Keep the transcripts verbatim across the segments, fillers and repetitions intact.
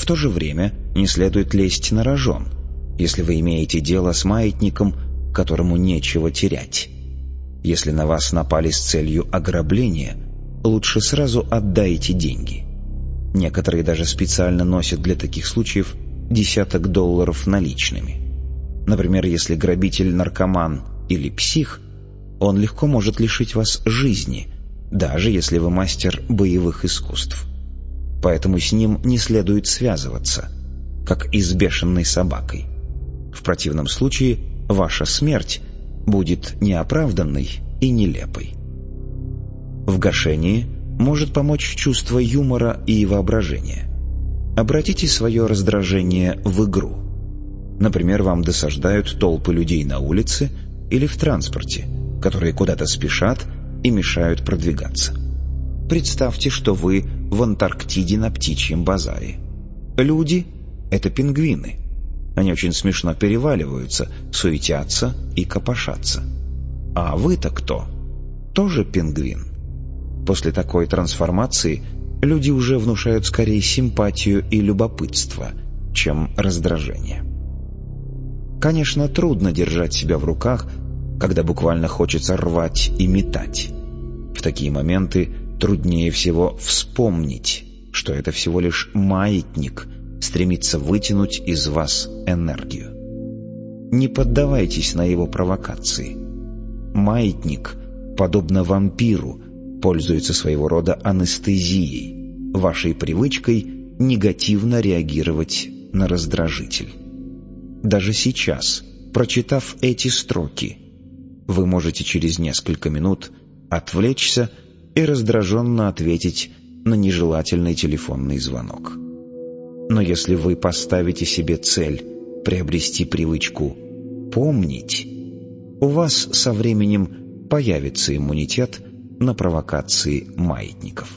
то же время не следует лезть на рожон, если вы имеете дело с маятником, которому нечего терять. Если на вас напали с целью ограбления, лучше сразу отдайте деньги. Некоторые даже специально носят для таких случаев десяток долларов наличными. Например, если грабитель наркоман или псих, он легко может лишить вас жизни, даже если вы мастер боевых искусств. Поэтому с ним не следует связываться, как и с бешеной собакой. В противном случае ваша смерть будет неоправданной и нелепой. В гашении может помочь чувство юмора и воображения. Обратите свое раздражение в игру. Например, вам досаждают толпы людей на улице или в транспорте, которые куда-то спешат и мешают продвигаться. Представьте, что вы в Антарктиде на птичьем базаре. Люди — это пингвины. Они очень смешно переваливаются, суетятся и копошатся. А вы-то кто? Тоже пингвин. После такой трансформации люди уже внушают скорее симпатию и любопытство, чем раздражение. Конечно, трудно держать себя в руках, когда буквально хочется рвать и метать. В такие моменты труднее всего вспомнить, что это всего лишь маятник стремится вытянуть из вас энергию. Не поддавайтесь на его провокации. Маятник, подобно вампиру, пользуется своего рода анестезией, вашей привычкой негативно реагировать на раздражитель. Даже сейчас, прочитав эти строки, вы можете через несколько минут отвлечься и раздраженно ответить на нежелательный телефонный звонок. Но если вы поставите себе цель приобрести привычку помнить, у вас со временем появится иммунитет на провокации маятников.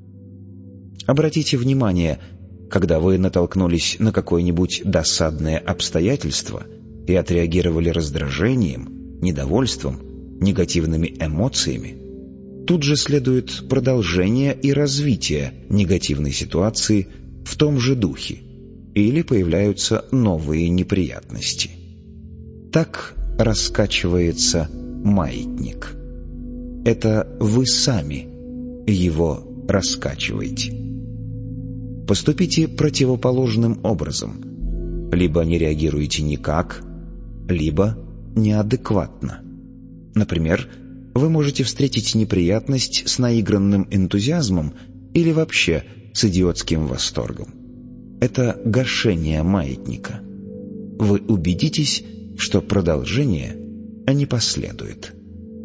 Обратите внимание, когда вы натолкнулись на какое-нибудь досадное обстоятельство и отреагировали раздражением, недовольством, негативными эмоциями, тут же следует продолжение и развитие негативной ситуации в том же духе, или появляются новые неприятности. Так раскачивается маятник. Это вы сами его раскачиваете. Поступите противоположным образом. Либо не реагируете никак, либо неадекватно. Например, вы можете встретить неприятность с наигранным энтузиазмом или вообще с идиотским восторгом. Это гашение маятника. Вы убедитесь, что продолжение не последует.